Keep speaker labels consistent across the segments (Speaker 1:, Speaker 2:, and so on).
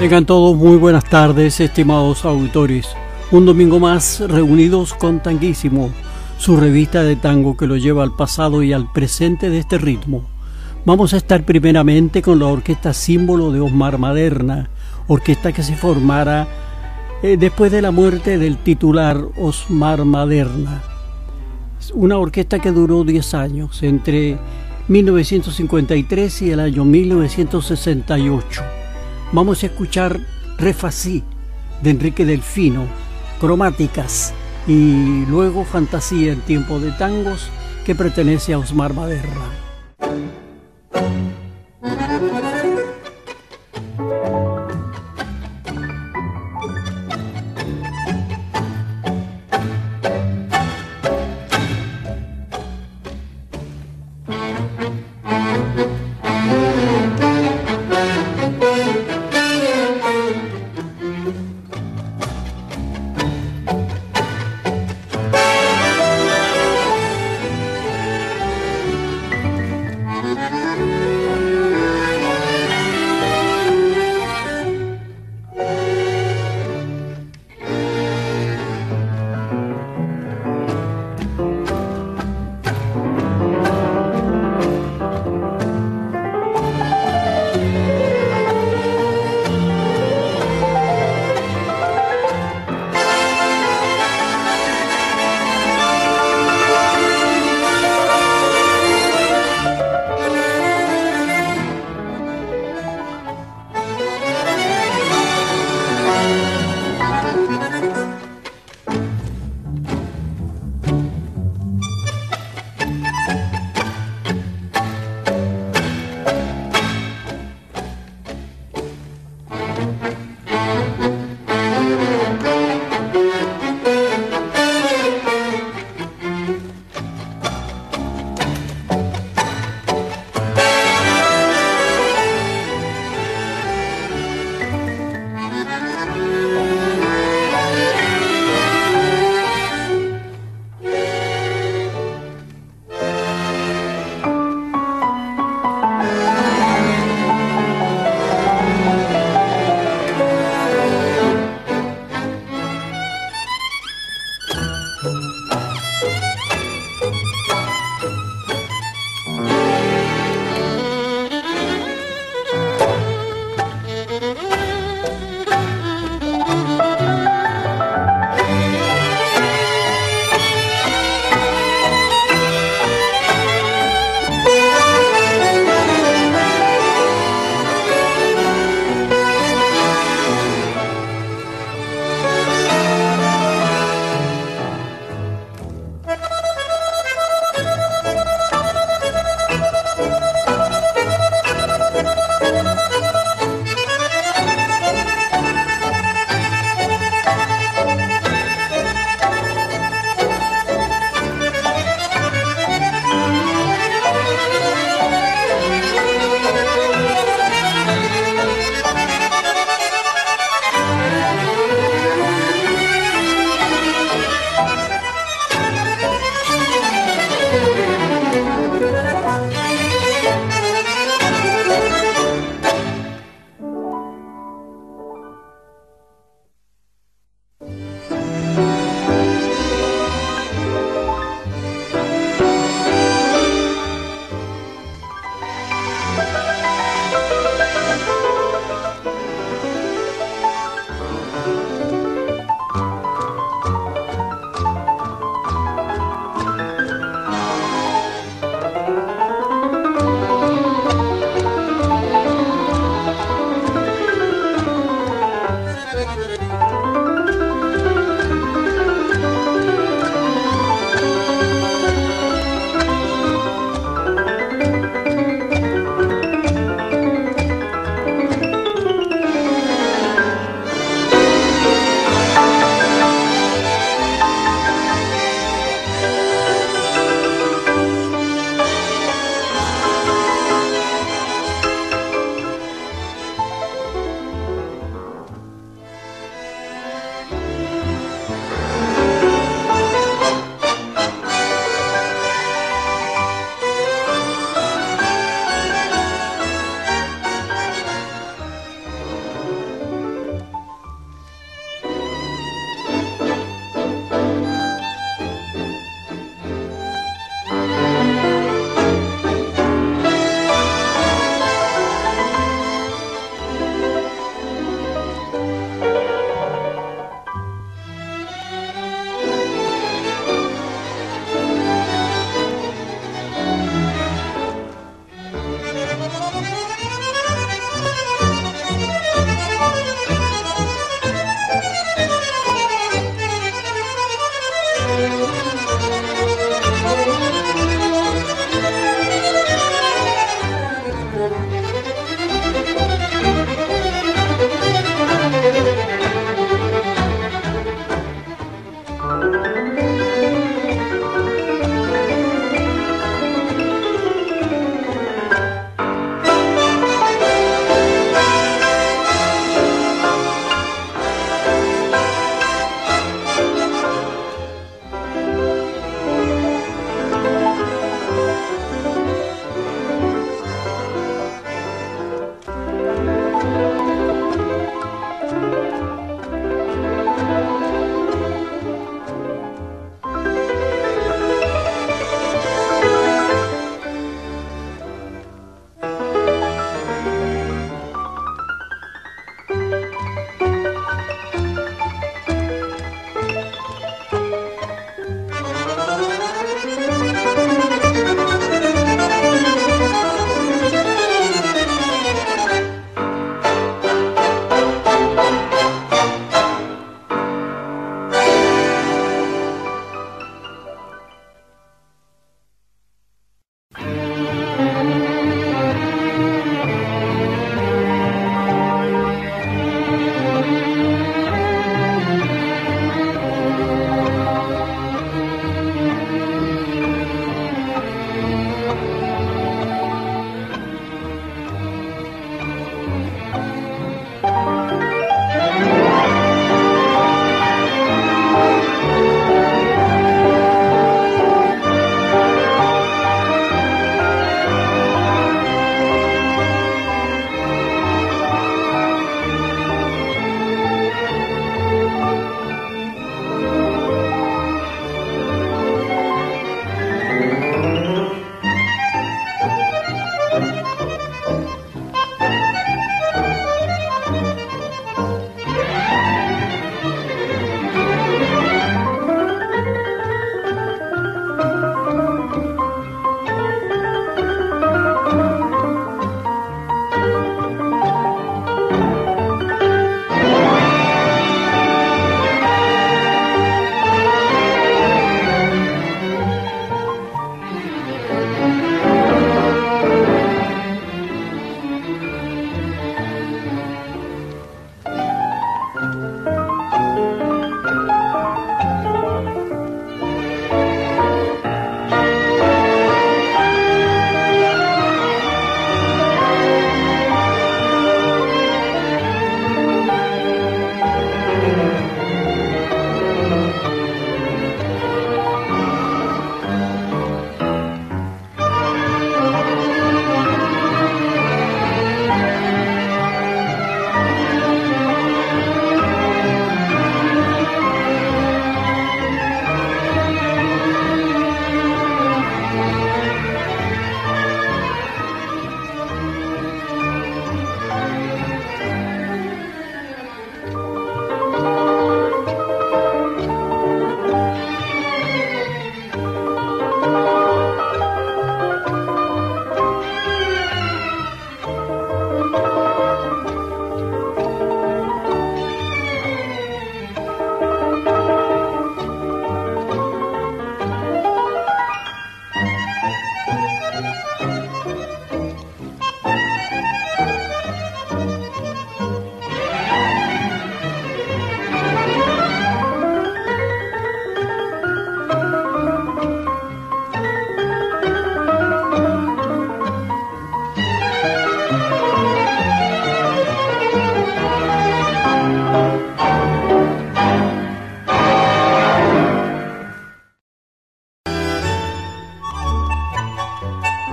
Speaker 1: Tengan todos muy buenas tardes, estimados auditores. Un domingo más reunidos con Tanguísimo, su revista de tango que lo lleva al pasado y al presente de este ritmo. Vamos a estar primeramente con la orquesta Símbolo de Osmar Maderna, orquesta que se formara después de la muerte del titular Osmar Maderna. Una orquesta que duró 10 años, entre 1953 y el año 1968. Vamos a escuchar Refací de Enrique Delfino, Cromáticas y luego Fantasía en tiempo de tangos, que pertenece a Osmar Maderna.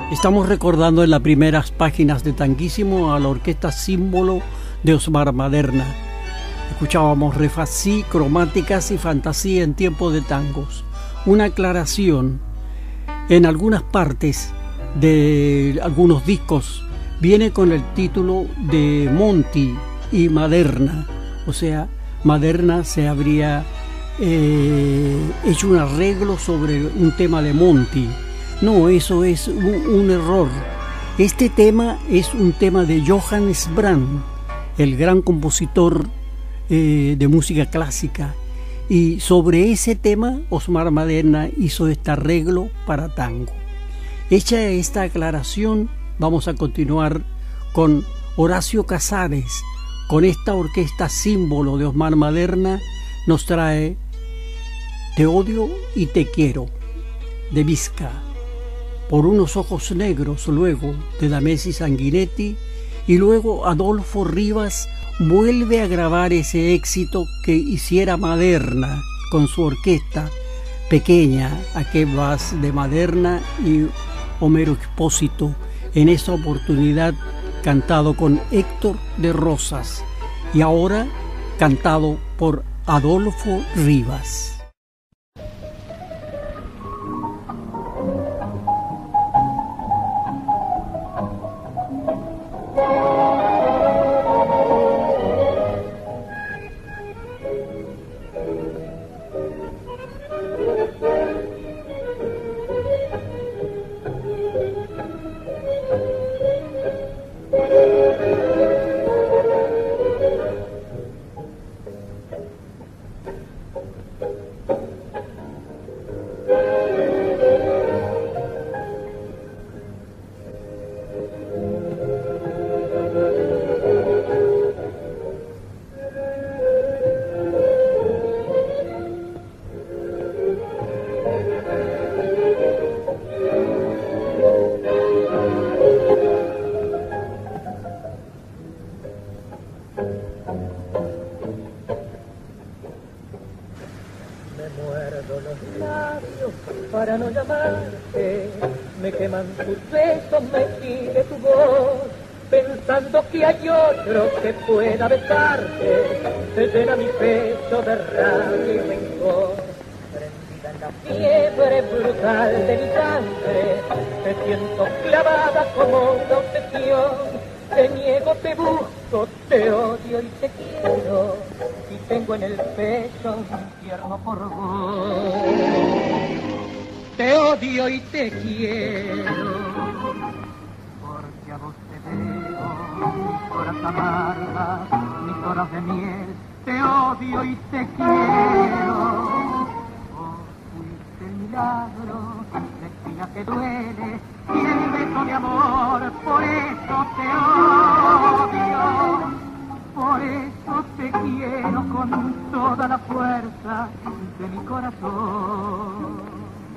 Speaker 1: Estamos recordando en las primeras páginas de Tanguísimo a la orquesta Símbolo de Osmar Maderna. Escuchábamos Refasí, Cromáticas y Fantasía en tiempo de tangos. Una aclaración: en algunas partes de algunos discos viene con el título de Monti y Maderna, o sea, Maderna se habría hecho un arreglo sobre un tema de Monti. No, eso es un error. Este tema es un tema de Johannes Brahms, el gran compositor de música clásica, y sobre ese tema Osmar Maderna hizo este arreglo para tango. Hecha esta aclaración, vamos a continuar con Horacio Casares, con esta orquesta Símbolo de Osmar Maderna. Nos trae Te odio y te quiero, de Vizca, Por unos ojos negros, luego de Damesi Sanguinetti, y luego Adolfo Rivas vuelve a grabar ese éxito que hiciera Maderna con su orquesta pequeña, ¿A qué vas?, de Maderna y Homero Expósito, en esa oportunidad cantado con Héctor de Rosas y ahora cantado por Adolfo Rivas.
Speaker 2: Que pueda besarte, se llena mi pecho de rabia y rencor. Prendida en la fiebre brutal de mi sangre, te siento clavada como una obsesión. Te niego, te busco, te odio y te quiero, y tengo en el pecho un infierno por vos. Te odio y te quiero, porque a vos te veo mis horas amargas, mis horas de miel. Te odio y te quiero. Vos fuiste el milagro, la espina que duele y el beso de amor. Por eso te odio, por eso te quiero con toda la fuerza de mi corazón.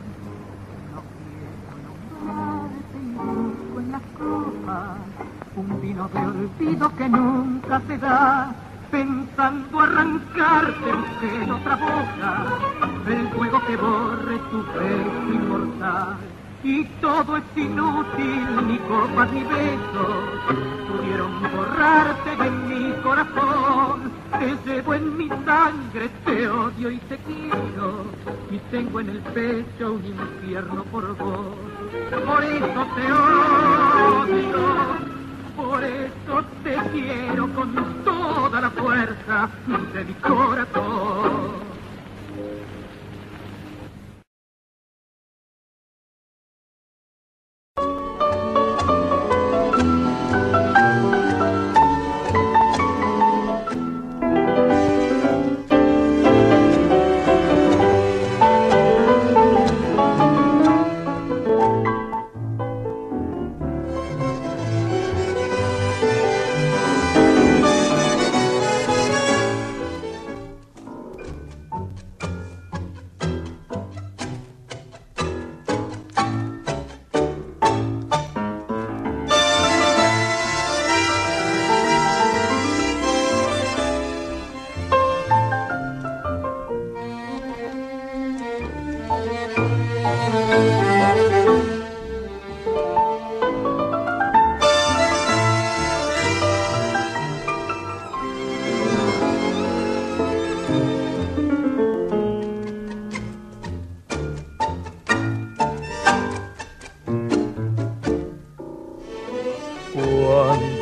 Speaker 2: No quiero nombrarte y busco en las copas un vino de olvido que nunca se da, pensando arrancarte en otra boca, el fuego que borre tu beso inmortal. Y todo es inútil, ni copas ni besos pudieron borrarte de mi corazón. Te llevo en mi sangre, te odio y te quiero, y tengo en el pecho un infierno por vos. Por eso te odio, por eso te quiero con toda la fuerza de mi corazón.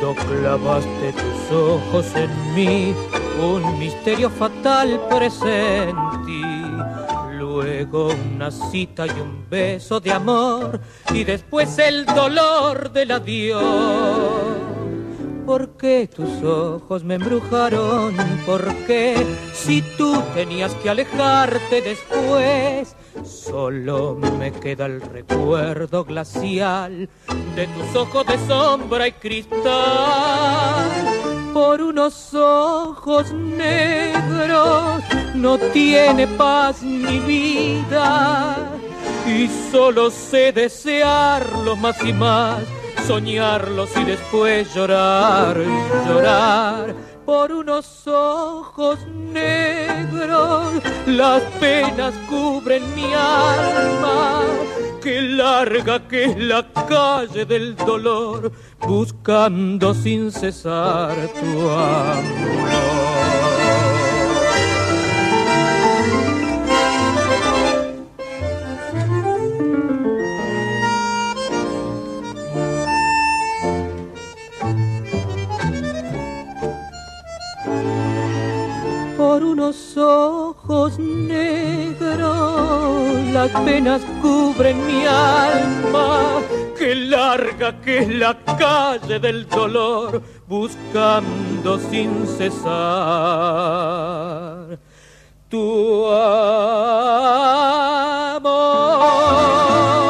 Speaker 2: cuando clavaste tus ojos en mí, un misterio fatal presentí. Luego una cita y un beso de amor, y después el dolor del adiós. ¿Por qué tus ojos me embrujaron? ¿Por qué? Si tú tenías que alejarte después, solo me queda el recuerdo glacial de tus ojos de sombra y cristal. Por unos ojos negros no tiene paz mi vida, y solo sé desearlos más y más, soñarlos y después llorar, llorar. Por unos ojos negros las penas cubren mi alma. Qué larga que es la calle del dolor, buscando sin cesar tu amor. Por unos ojos negros las penas cubren mi alma. Qué larga que es la calle del dolor, buscando sin cesar tu amor.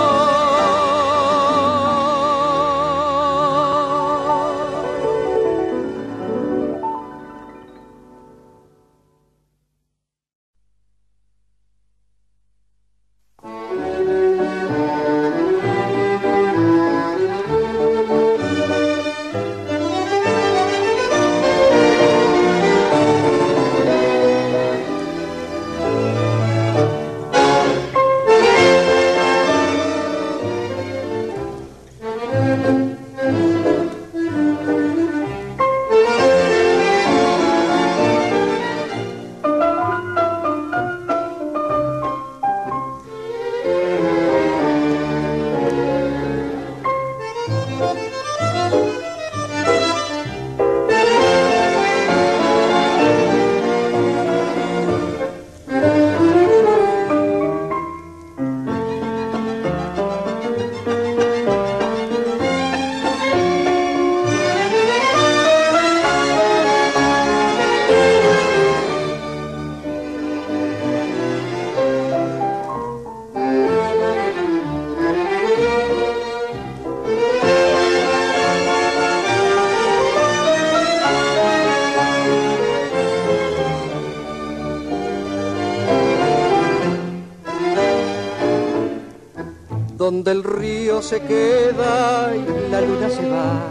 Speaker 3: Donde el río se queda y la luna se va,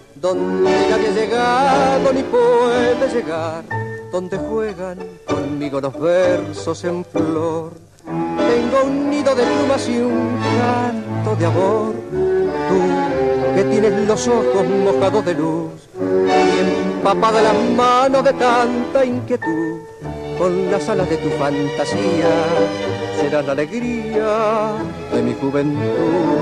Speaker 3: donde nadie ha llegado ni puede llegar, donde juegan conmigo los versos en flor. Tengo un nido de plumas y un canto de amor. Tú que tienes los ojos mojados de luz y empapada las manos de tanta inquietud, con las alas de tu fantasía serás la alegría de mi juventud.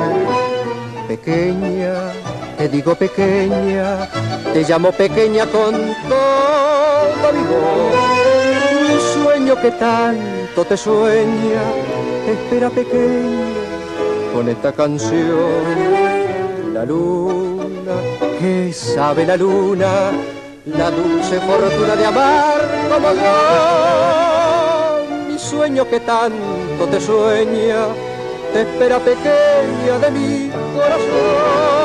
Speaker 3: Pequeña, te digo pequeña, te llamo pequeña con toda mi voz. Un sueño que tanto te sueña, te espera pequeña con esta canción. La luna, ¿qué sabe la luna? La dulce fortuna de amar como yo. Sueño que tanto te sueña, te espera pequeña de mi corazón.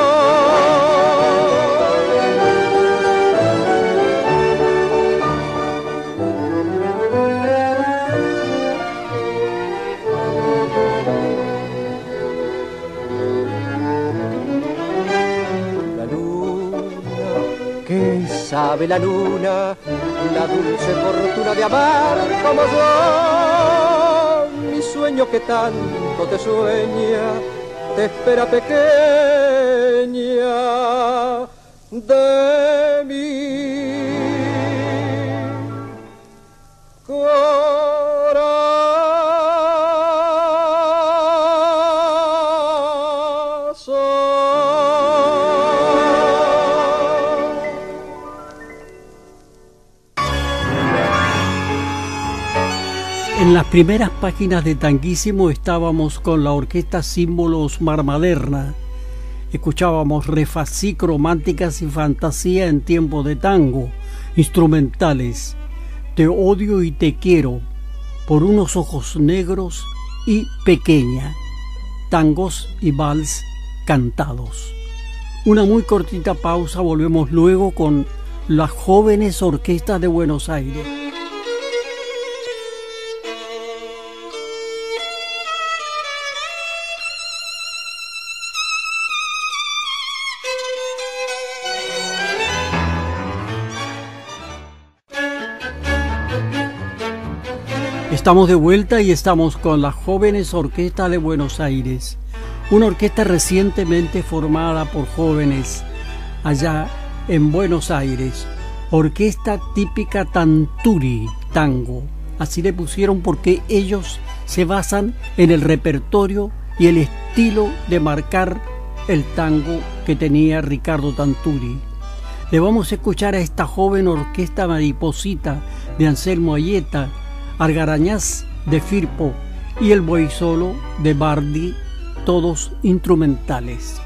Speaker 3: La luna, ¿qué sabe la luna? La dulce fortuna de amar como yo. Mi sueño que tanto te sueña, te espera pequeña de mi corazón.
Speaker 1: En las primeras páginas de Tanguísimo estábamos con la orquesta Símbolos Marmaderna. Escuchábamos Refasí, Románticas y Fantasía en Tiempo de Tango, instrumentales, Te odio y te quiero, Por unos ojos negros y Pequeña, tangos y vals cantados. Una muy cortita pausa, volvemos luego con las jóvenes orquestas de Buenos Aires. Estamos de vuelta y estamos con las jóvenes orquestas de Buenos Aires, una orquesta recientemente formada por jóvenes allá en Buenos Aires, orquesta típica Tanturi Tango, así le pusieron porque ellos se basan en el repertorio y el estilo de marcar el tango que tenía Ricardo Tanturi. Le vamos a escuchar a esta joven orquesta Mariposita de Anselmo Ayeta, Argarañaz de Firpo y el Buey Solo de Bardi, todos instrumentales.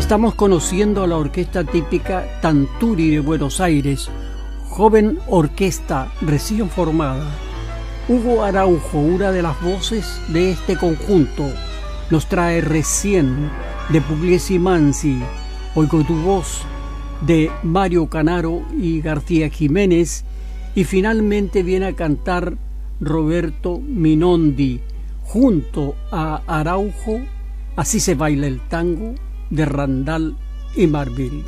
Speaker 1: Estamos conociendo a la orquesta típica Tanturi de Buenos Aires, joven orquesta recién formada. Hugo Araujo, una de las voces de este conjunto, nos trae Recién de Pugliese y Mansi, Oigo tu voz de Mario Canaro y García Jiménez, y finalmente viene a cantar Roberto Minondi junto a Araujo, Así se baila el tango de Randall y Marvil.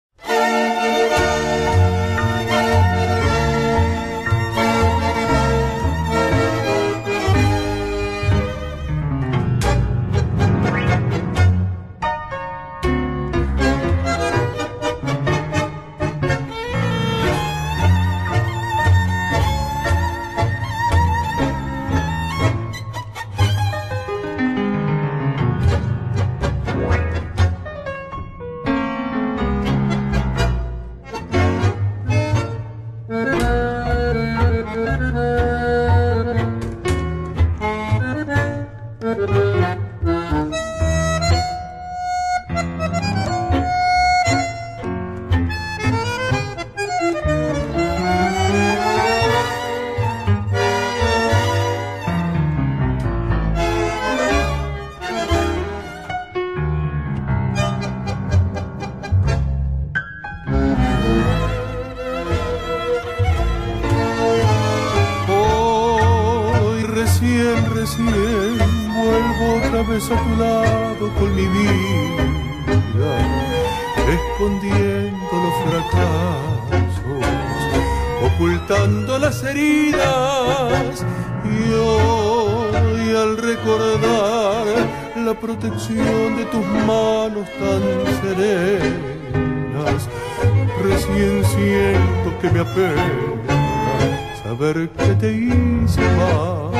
Speaker 4: A tu lado con mi vida, escondiendo los fracasos, ocultando las heridas, y hoy al recordar la protección de tus manos tan serenas, recién siento que me apena saber que te hice mal.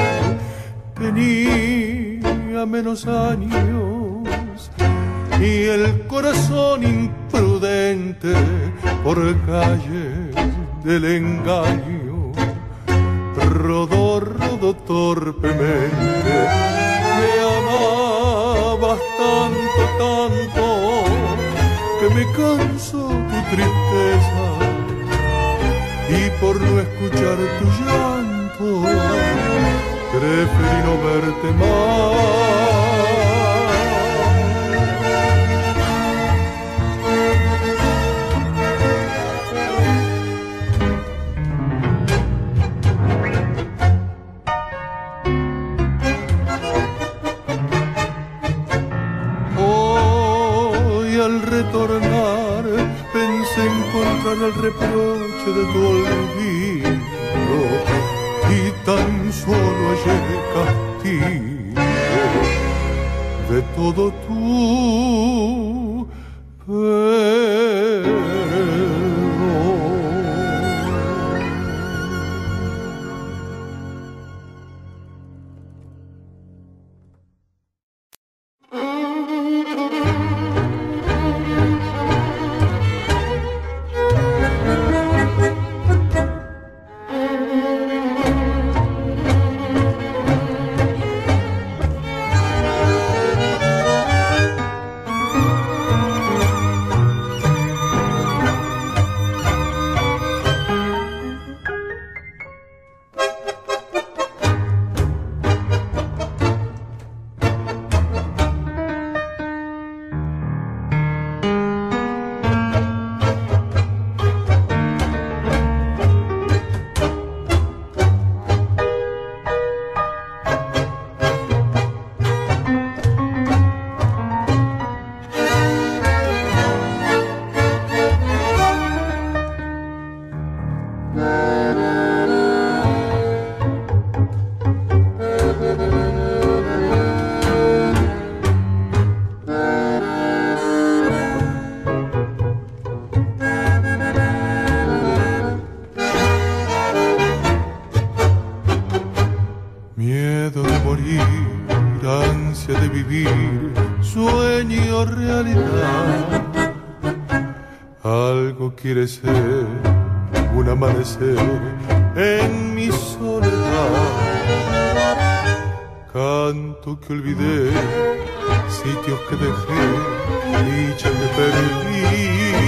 Speaker 4: Tenía menos años y el corazón imprudente por calles del engaño rodó torpemente. Me amabas tanto, tanto que me cansó tu tristeza, y por no escuchar tu llanto preferí no verte más. Hoy al retornar pensé encontrar el reproche de tu olvido, y tan solo hallé castigo de todo tu quiere ser un amanecer en mi soledad. Canto que olvidé, sitios que dejé dicha que perdí.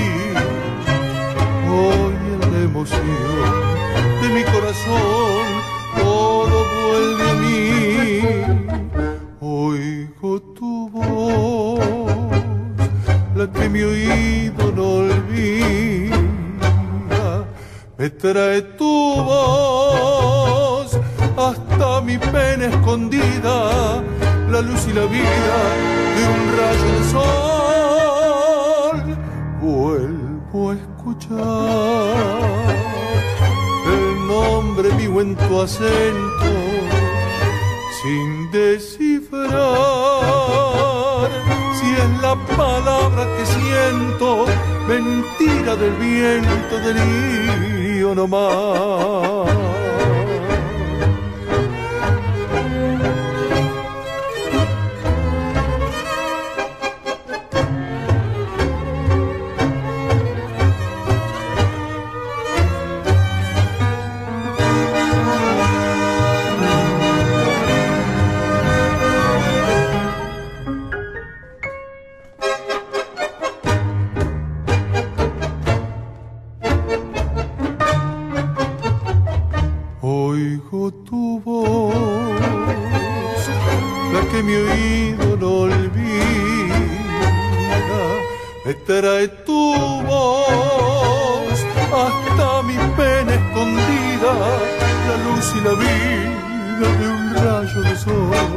Speaker 4: Hoy en la emoción de mi corazón todo vuelve a mí. Oigo tu voz, la que mi oído no olvida. Me trae tu voz hasta mi pena escondida, la luz y la vida de un rayo de sol. Vuelvo a escuchar el nombre mío en tu acento, sin descifrar si es la palabra que siento, mentira del viento, delirio nomás. Oigo tu voz, la que mi oído no olvida. Me trae tu voz hasta mi pena escondida, la luz y la vida de un rayo de sol.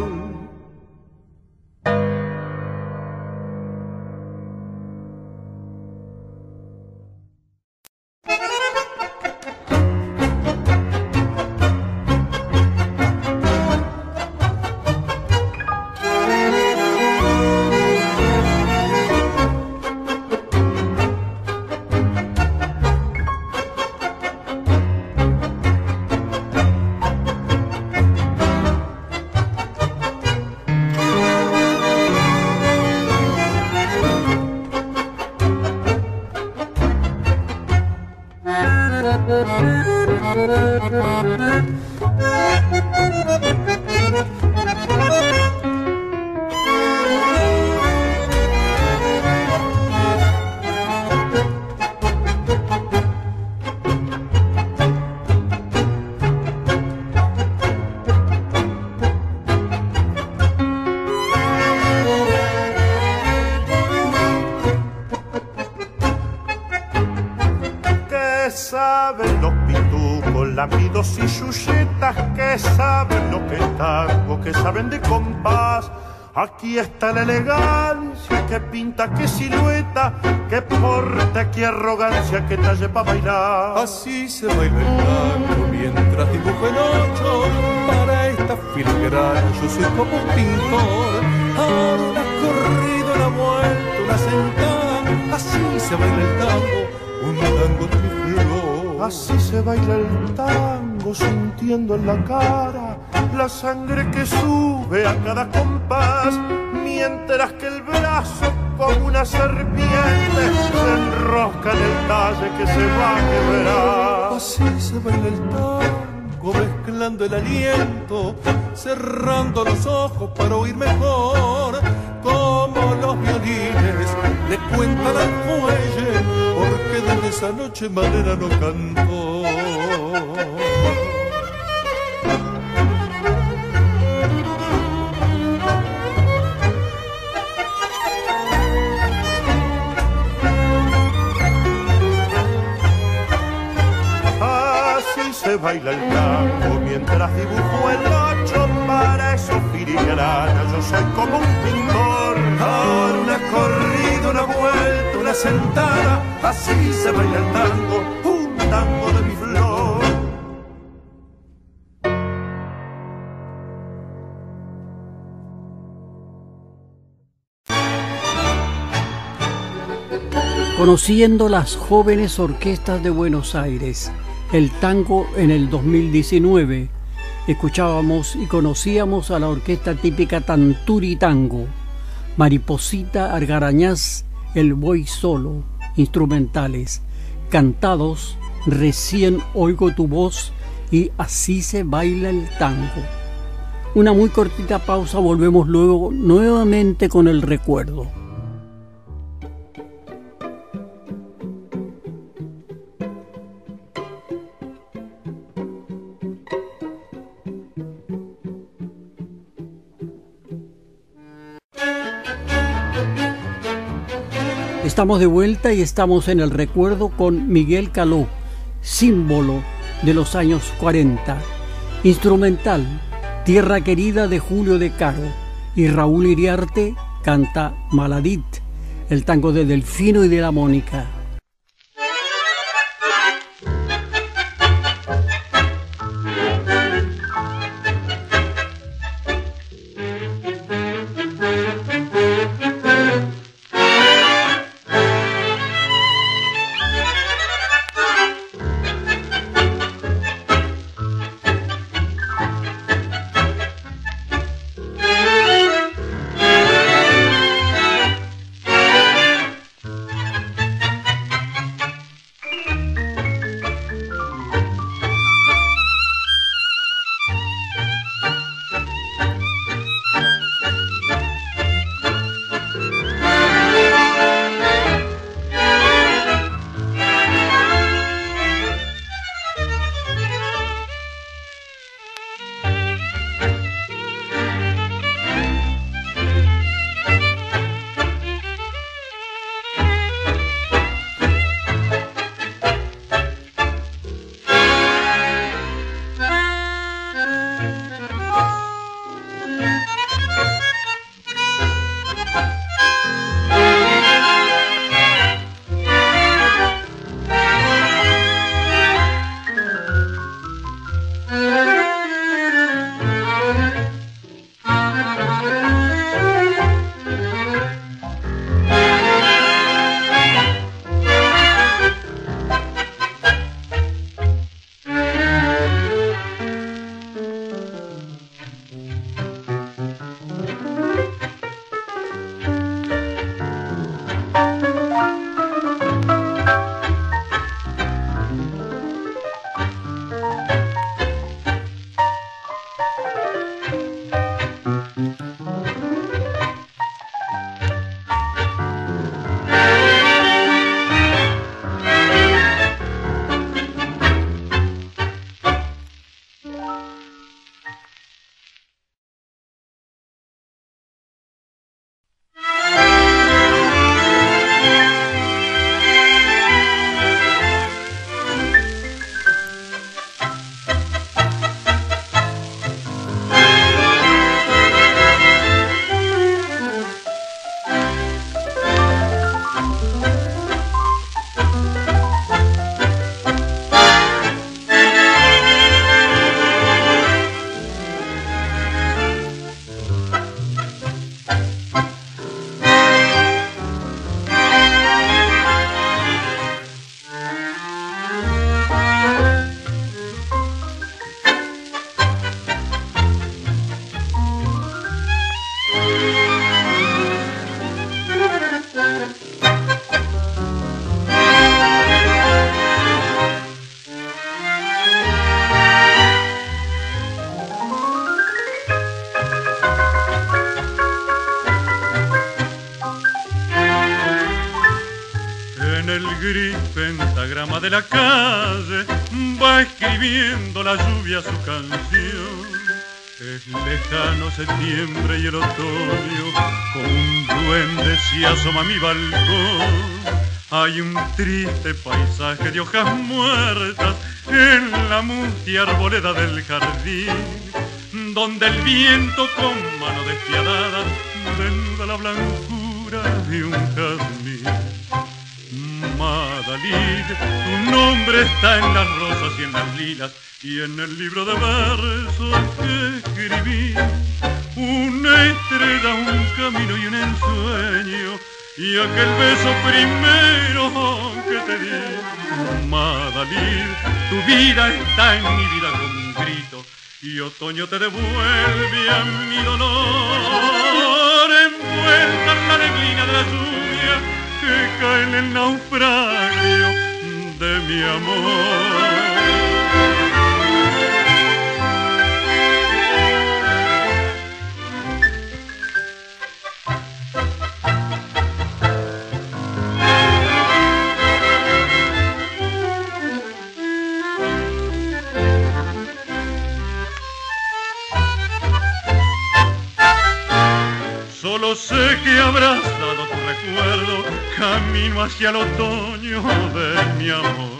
Speaker 5: Saben los pitucos, lamidos y chuchetas, que saben lo que es tango, que saben de compás. Aquí está la elegancia, que pinta, que silueta, que porte, que arrogancia, que talle pa' bailar.
Speaker 4: Así se baila el tango mientras dibujo en ocho. Para esta filigrana yo soy como un pintor. Ahora una corrida, una vuelta, una sentada. Así se baila el tango, un tango de mi flor.
Speaker 5: Así se baila el tango, sintiendo en la cara la sangre que sube a cada compás, mientras que el brazo como una serpiente se enrosca en el talle que se va a quebrar.
Speaker 4: Así se baila el tango, mezclando el aliento, cerrando los ojos para oír mejor, como los violines le cuentan al fuelle, porque desde esa noche Manera no cantó.
Speaker 5: Así se baila el tango mientras dibujo el ocho. Para eso filigrana yo soy como un pintor. Ahora una corrida, una vuelta, una sentada. Así se baila el tango, un tango de mi flor.
Speaker 1: Conociendo las jóvenes orquestas de Buenos Aires, el tango en el 2019, escuchábamos y conocíamos a la orquesta típica Tanturi Tango, Mariposita Argarañaz, El Voy Solo, instrumentales, cantados, Recién Oigo Tu Voz y Así se baila el tango. Una muy cortita pausa, volvemos luego nuevamente con el recuerdo. Estamos de vuelta y estamos en el recuerdo con Miguel Caló, símbolo de los años 40. Instrumental, Tierra Querida de Julio De Caro. Y Raúl Iriarte canta Maladit, el tango de Delfino y de la Mónica.
Speaker 6: Pentagrama de la calle va escribiendo la lluvia su canción. Es lejano septiembre y el otoño, como un duende se asoma a mi balcón. Hay un triste paisaje de hojas muertas en la mustia arboleda del jardín, donde el viento con mano despiadada desnuda la blancura de un jazmín. Madalid, tu nombre está en las rosas y en las lilas y en el libro de versos que escribí. Una estrella, un camino y un ensueño, y aquel beso primero que te di. Madalid, tu vida está en mi vida como un grito, y otoño te devuelve a mi dolor, envuelta en la neblina de la lluvia que cae en el naufragio de mi amor. Solo sé que habrás dado tu recuerdo, camino hacia el otoño de mi amor.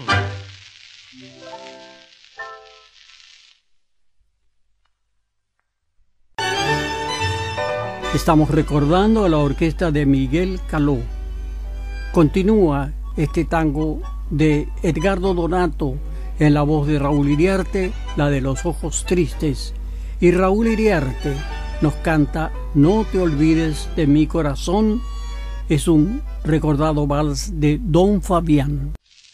Speaker 1: Estamos recordando a la orquesta de Miguel Caló. Continúa este tango de Edgardo Donato en la voz de Raúl Iriarte, la de Los Ojos Tristes. Y Raúl Iriarte nos canta No te olvides de mi corazón. Es un recordado vals de Don Fabián.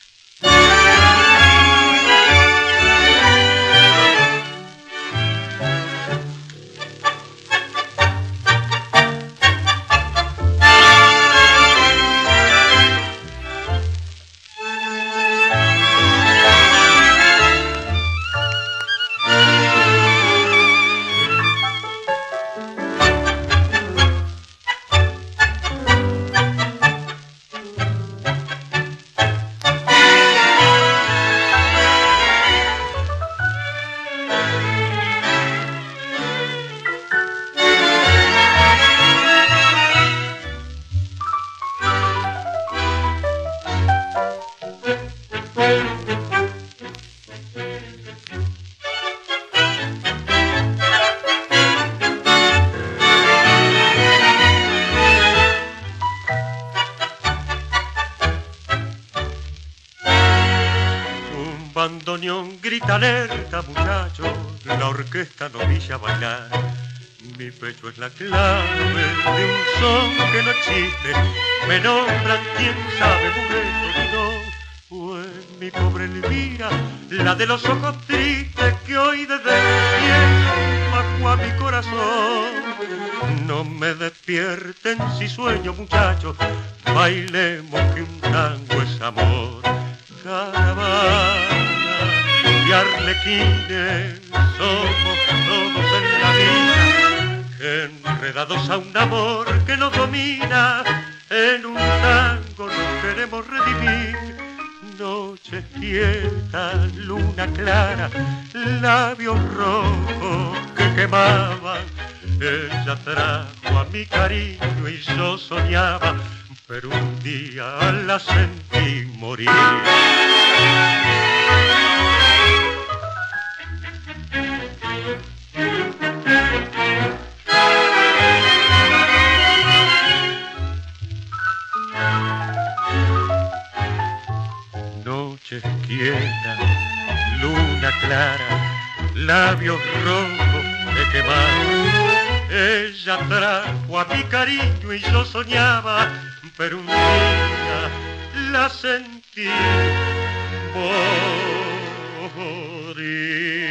Speaker 5: bandoneón grita alerta, muchacho, la orquesta novilla a bailar. Mi pecho es la clave de un son que no existe, me nombran quién sabe mujer no. Pues mi pobre Elvira, la de los ojos tristes que hoy desde el cielo bajó a mi corazón. No me despierten si sueño, muchachos, bailemos que un tango es amor. Caravana de arlequines somos todos en la vida, enredados a un amor que nos domina. En un tango nos queremos redimir. Noches quietas, luna clara, labios rojos que quemaban. Ella trajo a mi cariño y yo soñaba, pero un día la sentí morir. Noches quietas, luna clara, labios rojos que quemaban. Ella trajo a mi cariño y yo soñaba, pero un día la sentí morir.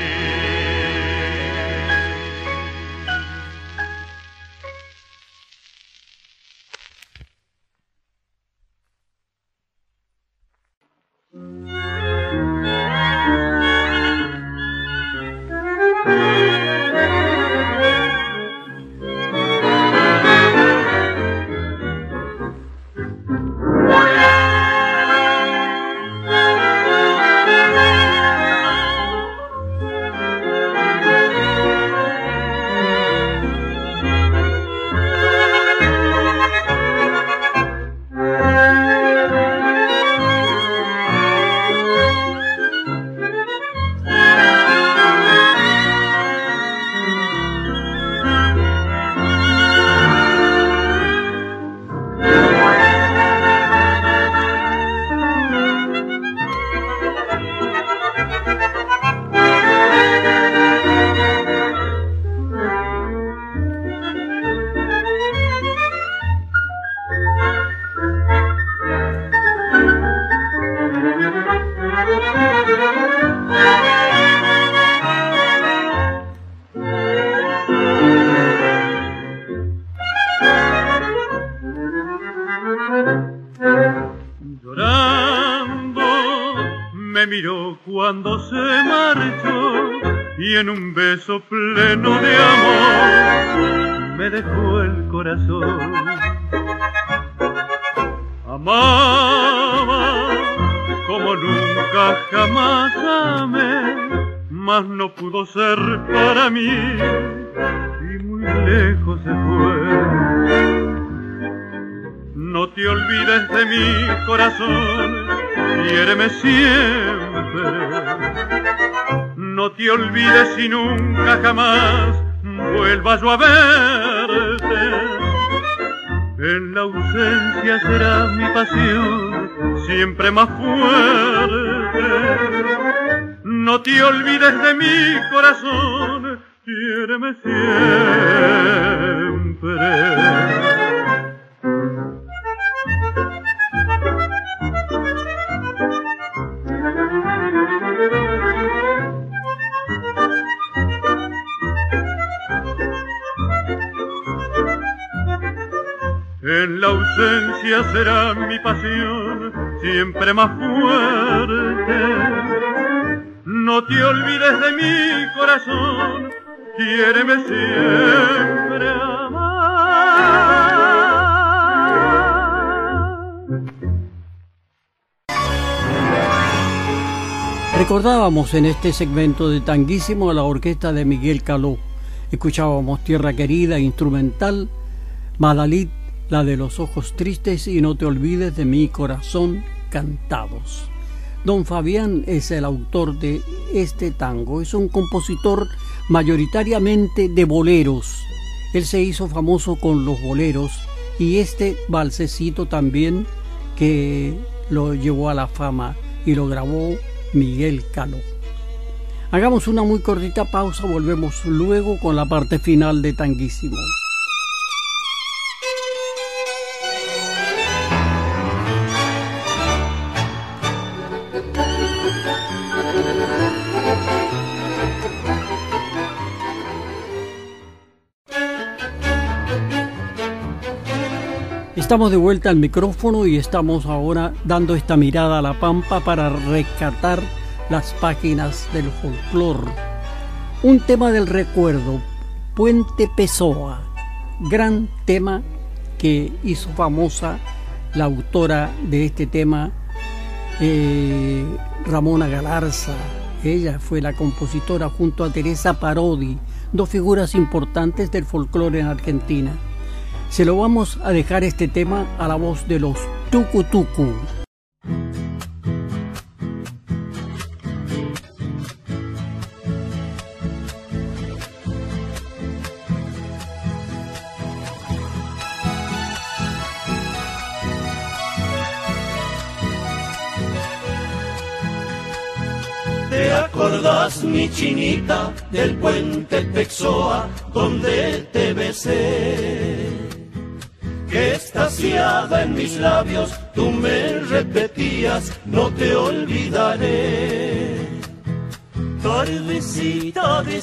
Speaker 6: Cuando se marchó y en un beso pleno de amor me dejó el corazón. Amaba como nunca jamás amé, mas no pudo ser para mí y muy lejos se fue. No te olvides de mi corazón, quiéreme siempre. No te olvides y nunca jamás vuelva yo a verte. En la ausencia será mi pasión siempre más fuerte. No te olvides de mi corazón, quiéreme siempre. En la ausencia será mi pasión siempre más fuerte. No te olvides de mi corazón, quiéreme siempre amar.
Speaker 1: Recordábamos en este segmento de Tanguísimo a la orquesta de Miguel Caló. Escuchábamos Tierra Querida, instrumental, Madalit, la de los ojos tristes y No te olvides de mi corazón, cantados. Don Fabián es el autor de este tango. Es un compositor mayoritariamente de boleros. Él se hizo famoso con los boleros y este valsecito también que lo llevó a la fama y lo grabó Miguel Caló. Hagamos una muy cortita pausa, volvemos luego con la parte final de Tanguísimo. Estamos de vuelta al micrófono y estamos ahora dando esta mirada a la pampa para rescatar las páginas del folclore. Un tema del recuerdo, Puente Pessoa, gran tema que hizo famosa la autora de este tema, Ramona Galarza. Ella fue la compositora junto a Teresa Parodi, dos figuras importantes del folclore en Argentina. Se lo vamos a dejar este tema a la voz de los Tucu Tucu.
Speaker 7: ¿Te acordás, mi chinita, del puente Pessoa donde te besé? Que extasiada en mis labios tú me repetías, no te olvidaré. Tardecita de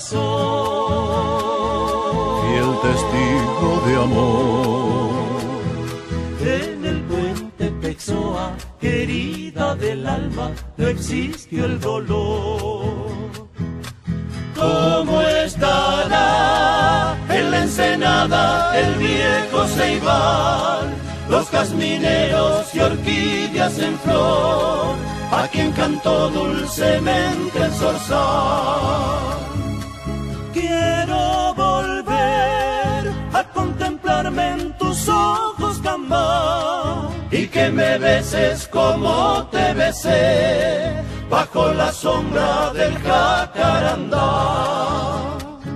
Speaker 7: sol,
Speaker 5: Fiel testigo de amor,
Speaker 7: en el puente Pessoa, querida del alma, no existió el dolor. ¿Cómo estará en la ensenada el viejo ceibal, los jazmineros y orquídeas en flor, a quien cantó dulcemente el zorzal? Quiero volver a contemplarme en tus ojos, Cambá, y que me beses como te besé bajo la sombra del jacarandá.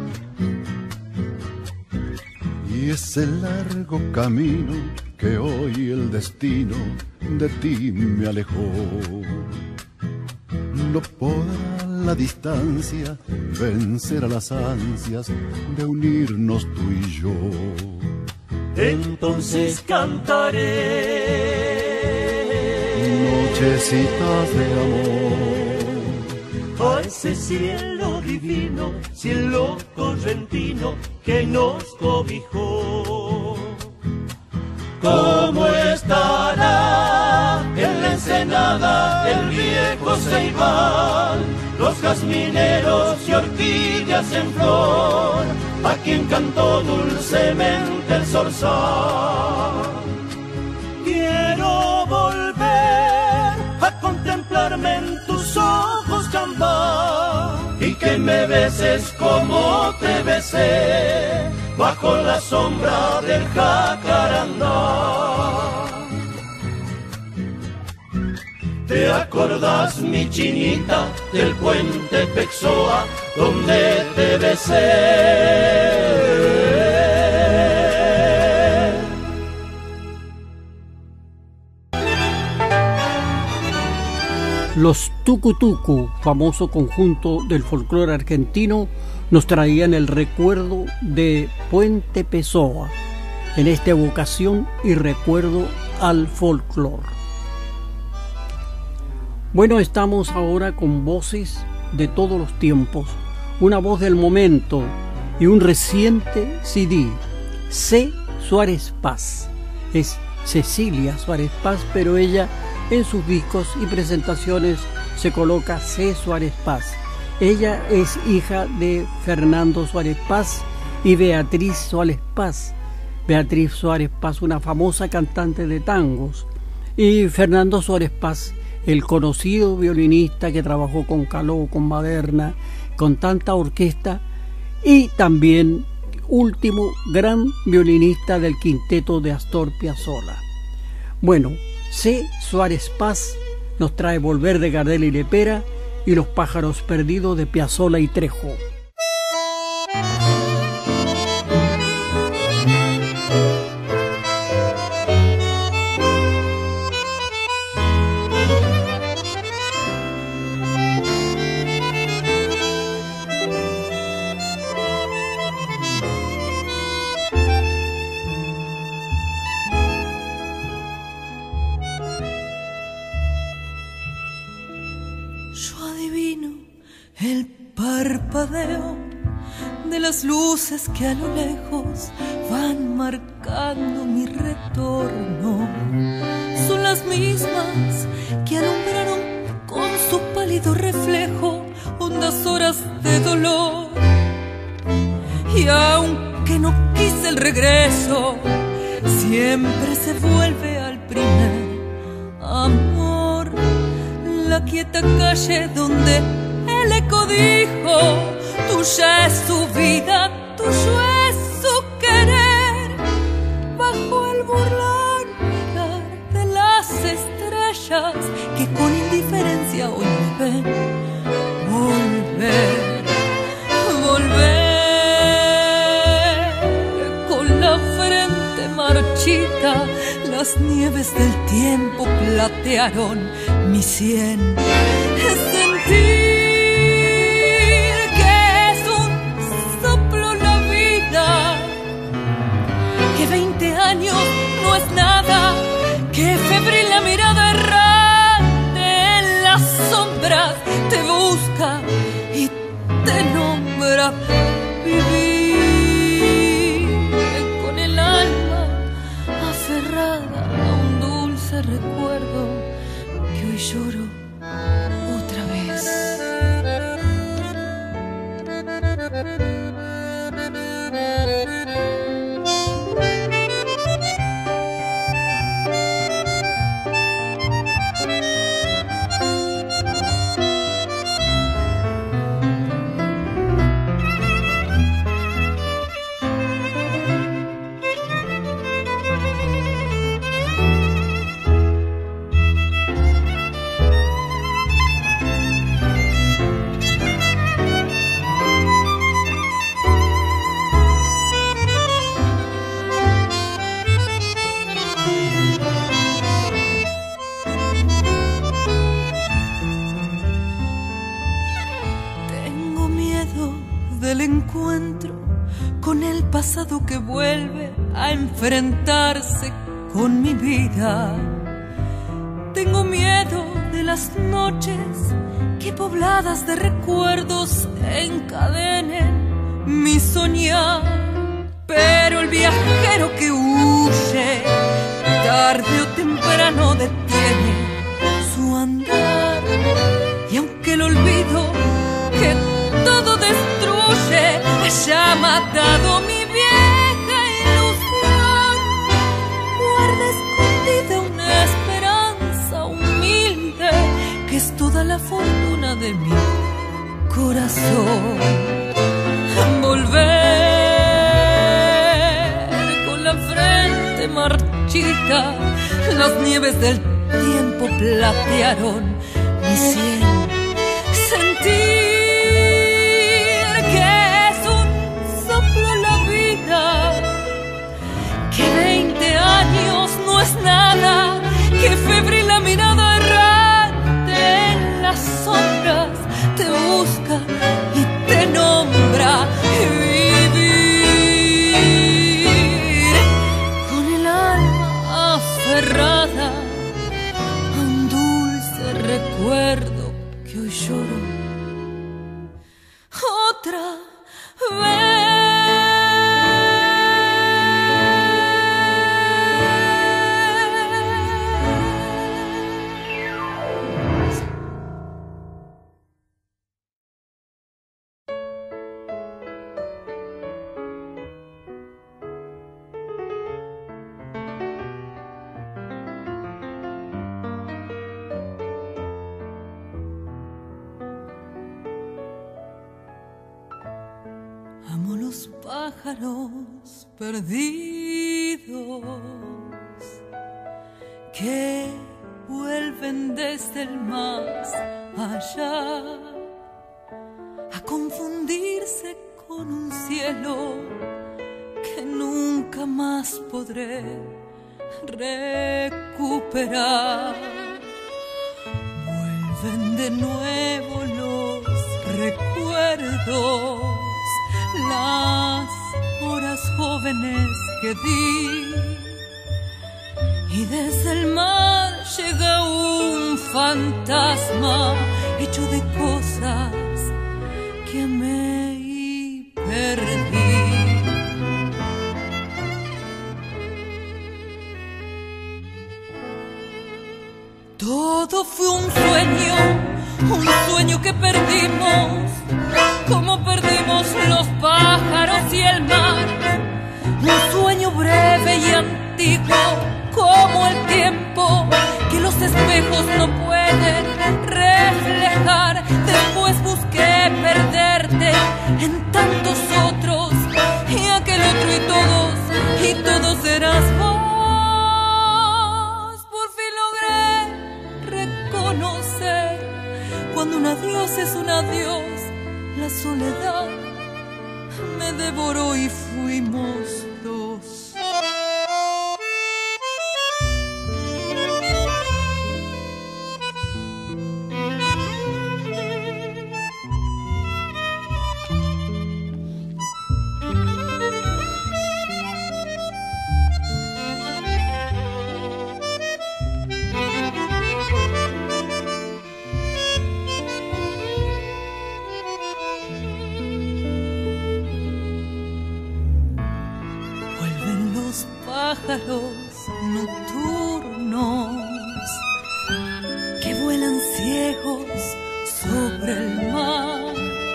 Speaker 5: y ese largo camino que hoy el destino de ti me alejó. No podrá la distancia vencer a las ansias de unirnos tú y yo.
Speaker 7: Entonces cantaré
Speaker 5: nochecitas de amor
Speaker 7: a ese cielo divino, cielo correntino que nos cobijó. ¿Cómo estará en la ensenada el viejo ceibal, los jazmineros y orquídeas en flor, a quien cantó dulcemente el zorzal? Quiero volver a contemplarme en tus ojos, Cambá, y que me beses como te besé bajo la sombra del jacarandá. te acordás, mi chinita, del puente Pexoa, donde te besé.
Speaker 1: Los Tucutucu, famoso conjunto del folclore argentino, nos traían el recuerdo de Puente Pessoa, en esta evocación y recuerdo al folclore. Bueno, estamos ahora con voces de todos los tiempos, una voz del momento y un reciente CD, C. Suárez Paz. Es Cecilia Suárez Paz, pero ella en sus discos y presentaciones se coloca C. Suárez Paz. Ella es hija de Fernando Suárez Paz y Beatriz Suárez Paz. Beatriz Suárez Paz, una famosa cantante de tangos, y Fernando Suárez Paz, el conocido violinista que trabajó con Caló, con Maderna, con tanta orquesta, y también último gran violinista del quinteto de Astor Piazzolla. Bueno, C. Suárez Paz nos trae Volver de Gardel y Lepera y Los pájaros perdidos de Piazzolla y Trejo.
Speaker 8: De las luces que a lo lejos van marcando mi retorno, son las mismas que alumbraron con su pálido reflejo hondas horas de dolor. Y aunque no quise el regreso, siempre se vuelve al primer amor, la quieta calle donde el eco dijo: tuya es su vida, tuyo es su querer. Bajo el burlón mirar de las estrellas que con indiferencia hoy me ven. Volver, volver, con la frente marchita, las nieves del tiempo platearon mi sien. Sentir que 20 años no es nada, que febril la mirada errante en las sombras te busca y te nombra. Vivir con el alma aferrada a un dulce recuerdo que hoy lloro otra vez. Pasado que vuelve a enfrentarse con mi vida. Tengo miedo de las noches que pobladas de recuerdos encadenen mi soñar. Pero el viajero que huye tarde o temprano detiene su andar. Y aunque el olvido que todo destruye haya matado mi vieja ilusión, guarda escondida una esperanza humilde que es toda la fortuna de mi corazón. Volver con la frente marchita, las nieves del tiempo tiempo platearon mi cielo. Sentir que es un soplo la vida, que 20 años no es nada, que febril la mirada errante en las sombras te busca y te nombra. Vivir con el alma aferrada a un dulce recuerdo que hoy lloro otra vez. Amo los pájaros perdidos que vuelven desde el más allá a confundirse con un cielo que nunca más podré recuperar. Vuelven de nuevo los recuerdos, las horas jóvenes que di, y desde el mar llega un fantasma hecho de cosas que amé y perdí. Todo fue un sueño que perdimos, como perdimos los pájaros y el mar. Un sueño breve y antiguo, como el tiempo que los espejos no pueden reflejar. Después busqué perderte en tantos otros, y aquel otro y todos eras vos. Por fin logré reconocer cuando un adiós es un adiós. La soledad me devoró y fuimos dos. Pájaros nocturnos que vuelan ciegos sobre el mar.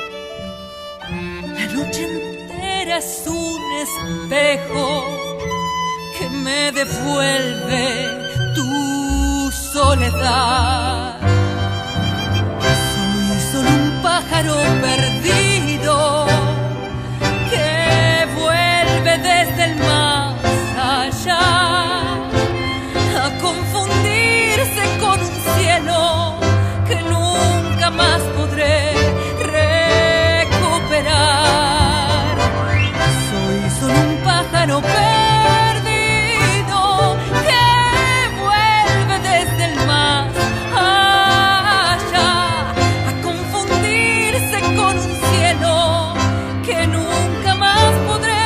Speaker 8: La noche entera es un espejo que me devuelve tu soledad. Soy solo un pájaro perdido que vuelve desde el mar allá a confundirse con un cielo que nunca más podré recuperar. Soy solo un pájaro perdido que vuelve desde el más allá a confundirse con un cielo que nunca más podré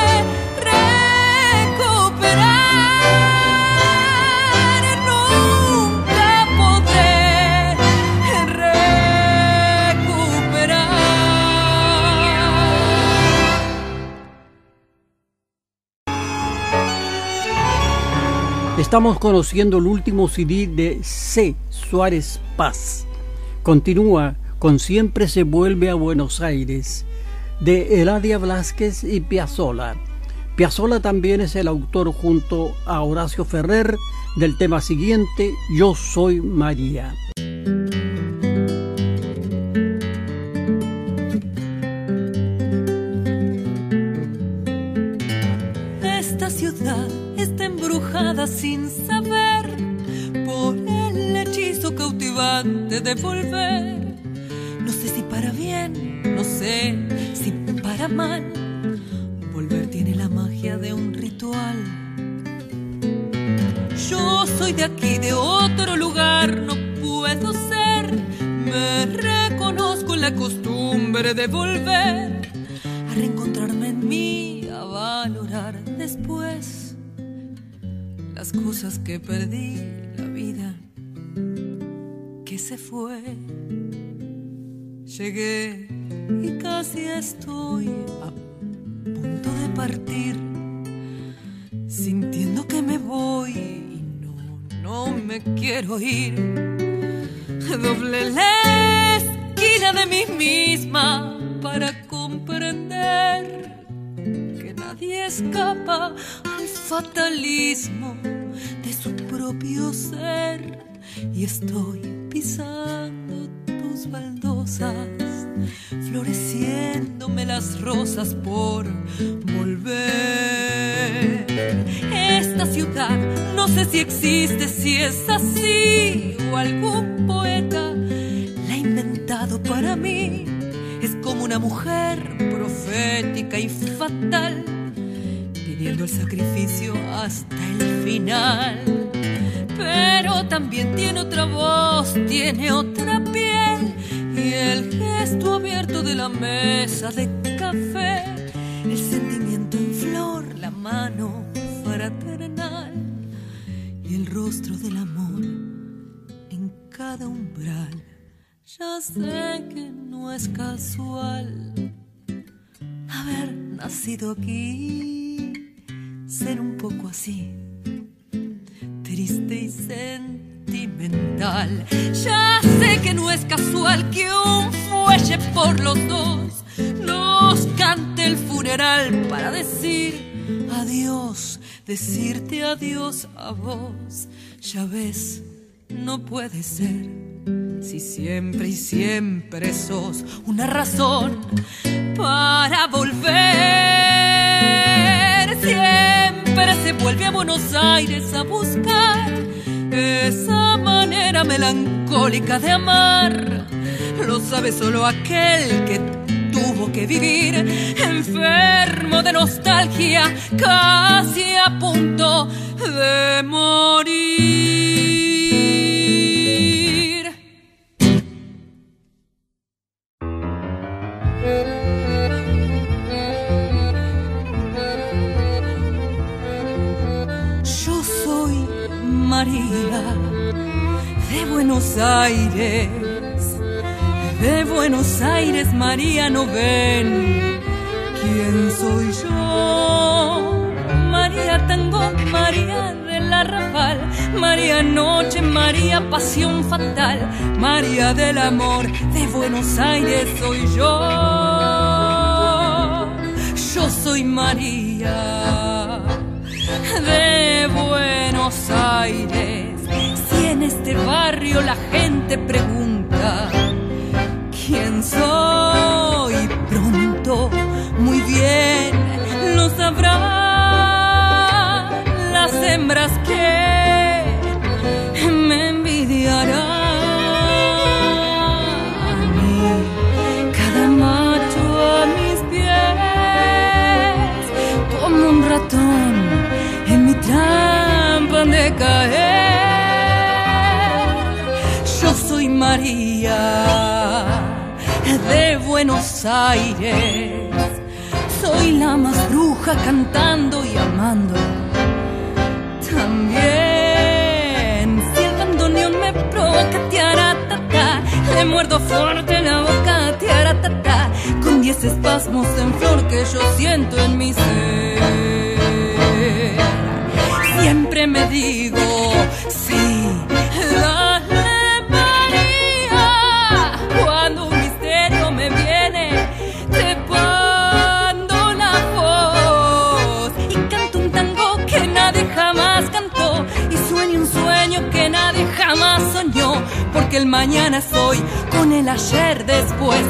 Speaker 1: Estamos conociendo el último CD de C. Suárez Paz. Continúa con Siempre se vuelve a Buenos Aires, de Eladia Blasquez y Piazzolla. Piazzolla también es el autor junto a Horacio Ferrer del tema siguiente, Yo soy María.
Speaker 8: Esta ciudad está embrujada sin saber por el hechizo lo cautivante de volver. No sé si para bien, no sé si para mal. Volver tiene la magia de un ritual. Yo soy de aquí, de otro lugar, no puedo ser. Me reconozco en la costumbre de volver a reencontrarme en mí, a valorar después las cosas que perdí, la vida que se fue. Llegué y casi estoy a punto de partir, sintiendo que me voy y no me quiero ir. Doblé la esquina de mí misma para comprender que nadie escapa al fatalismo de su propio ser. Y estoy pisando tus baldosas, floreciéndome las rosas por volver. Esta ciudad no sé si existe, si es así o algún poeta la ha inventado para mí. Es como una mujer profética y fatal, pidiendo el sacrificio hasta el final. Pero también tiene otra voz, tiene otra piel, y el gesto abierto de la mesa de café, el sentimiento en flor, la mano fraternal y el rostro del amor en cada umbral. Ya sé que no es casual haber nacido aquí, ser un poco así, triste y sentimental. Ya sé que no es casual que un fuelle por los dos nos cante el funeral para decir adiós, decirte adiós a vos. Ya ves, no puede ser, si siempre y siempre sos una razón para volver. Siempre se vuelve a Buenos Aires a buscar esa manera melancólica de amar. Lo sabe solo aquel que tuvo que vivir, enfermo de nostalgia, casi a punto de morir. Yo soy María de Buenos Aires. De Buenos Aires, María, no ven quién soy yo. María Tango, María del Arrabal, María Noche, María Pasión Fatal, María del Amor, de Buenos Aires soy yo. Yo soy María de Buenos Aires. Si en este barrio la gente pregunta quién soy, pronto, muy bien lo sabrán las hembras que me envidiarán. Y cada macho a mis pies, como un ratón en mi trampa de caer. Yo soy María de Buenos Aires, soy la más bruja cantando y amando también. Si el bandoneón me provoca, tiaratata, le muerdo fuerte la boca, tiaratata, con 10 espasmos en flor que yo siento en mi ser. Siempre me digo, sí, dale María, cuando un misterio me viene trepando la voz, y canto un tango que nadie jamás cantó, y sueño un sueño que nadie jamás soñó, porque el mañana soy con el ayer después.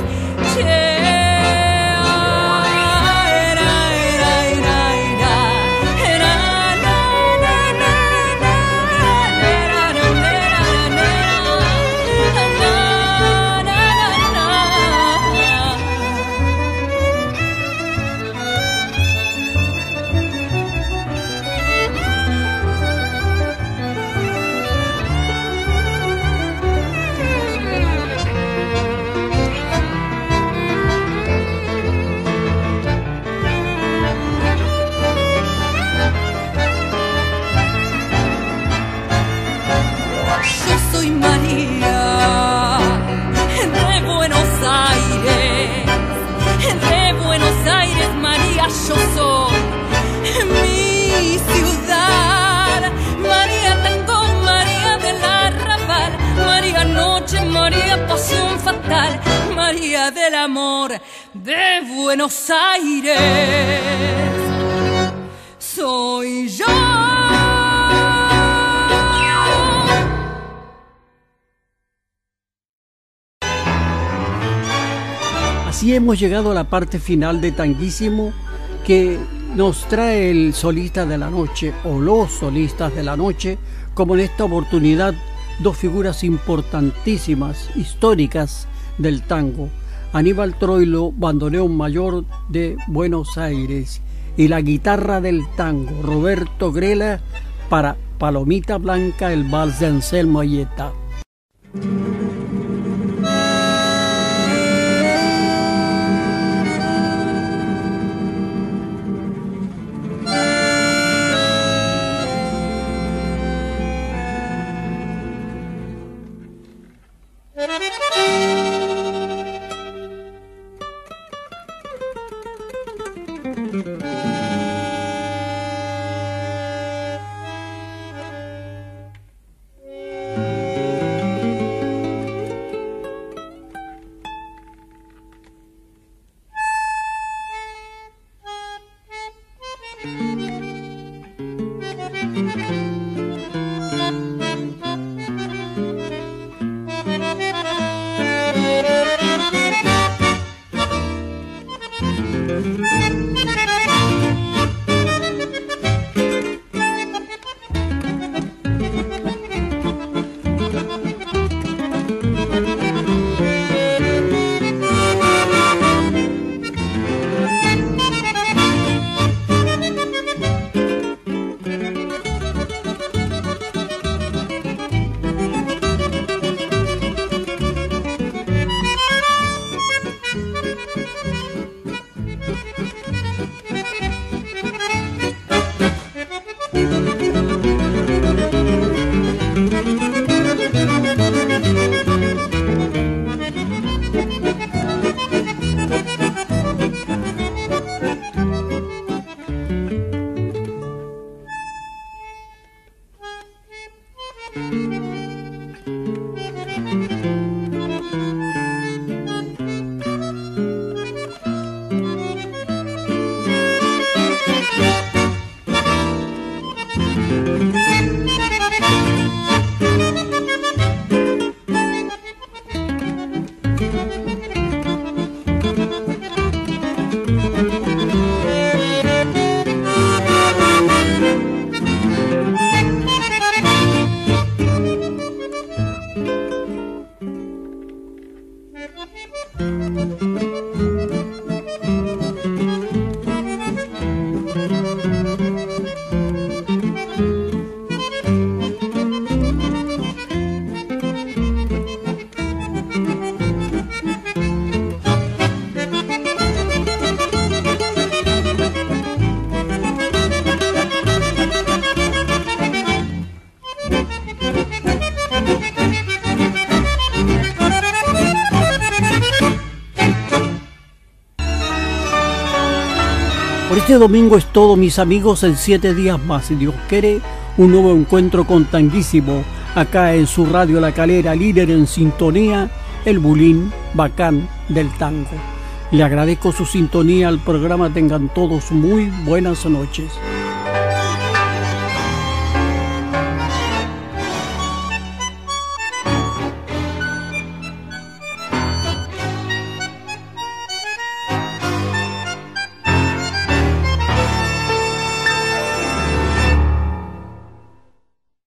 Speaker 8: estrella del amor de Buenos Aires. Soy yo.
Speaker 1: Así hemos llegado a la parte final de Tanguísimo, que nos trae el solista de la noche o los solistas de la noche, como en esta oportunidad dos figuras importantísimas, históricas del tango: Aníbal Troilo, bandoneón mayor de Buenos Aires, y la guitarra del tango, Roberto Grela, para Palomita Blanca, el vals de Anselmo Ayeta. Por este domingo es todo, mis amigos. En 7 días más, si Dios quiere, un nuevo encuentro con Tanguísimo, acá en su radio La Calera, líder en sintonía, el bulín bacán del tango. Le agradezco su sintonía al programa. Tengan todos muy buenas noches.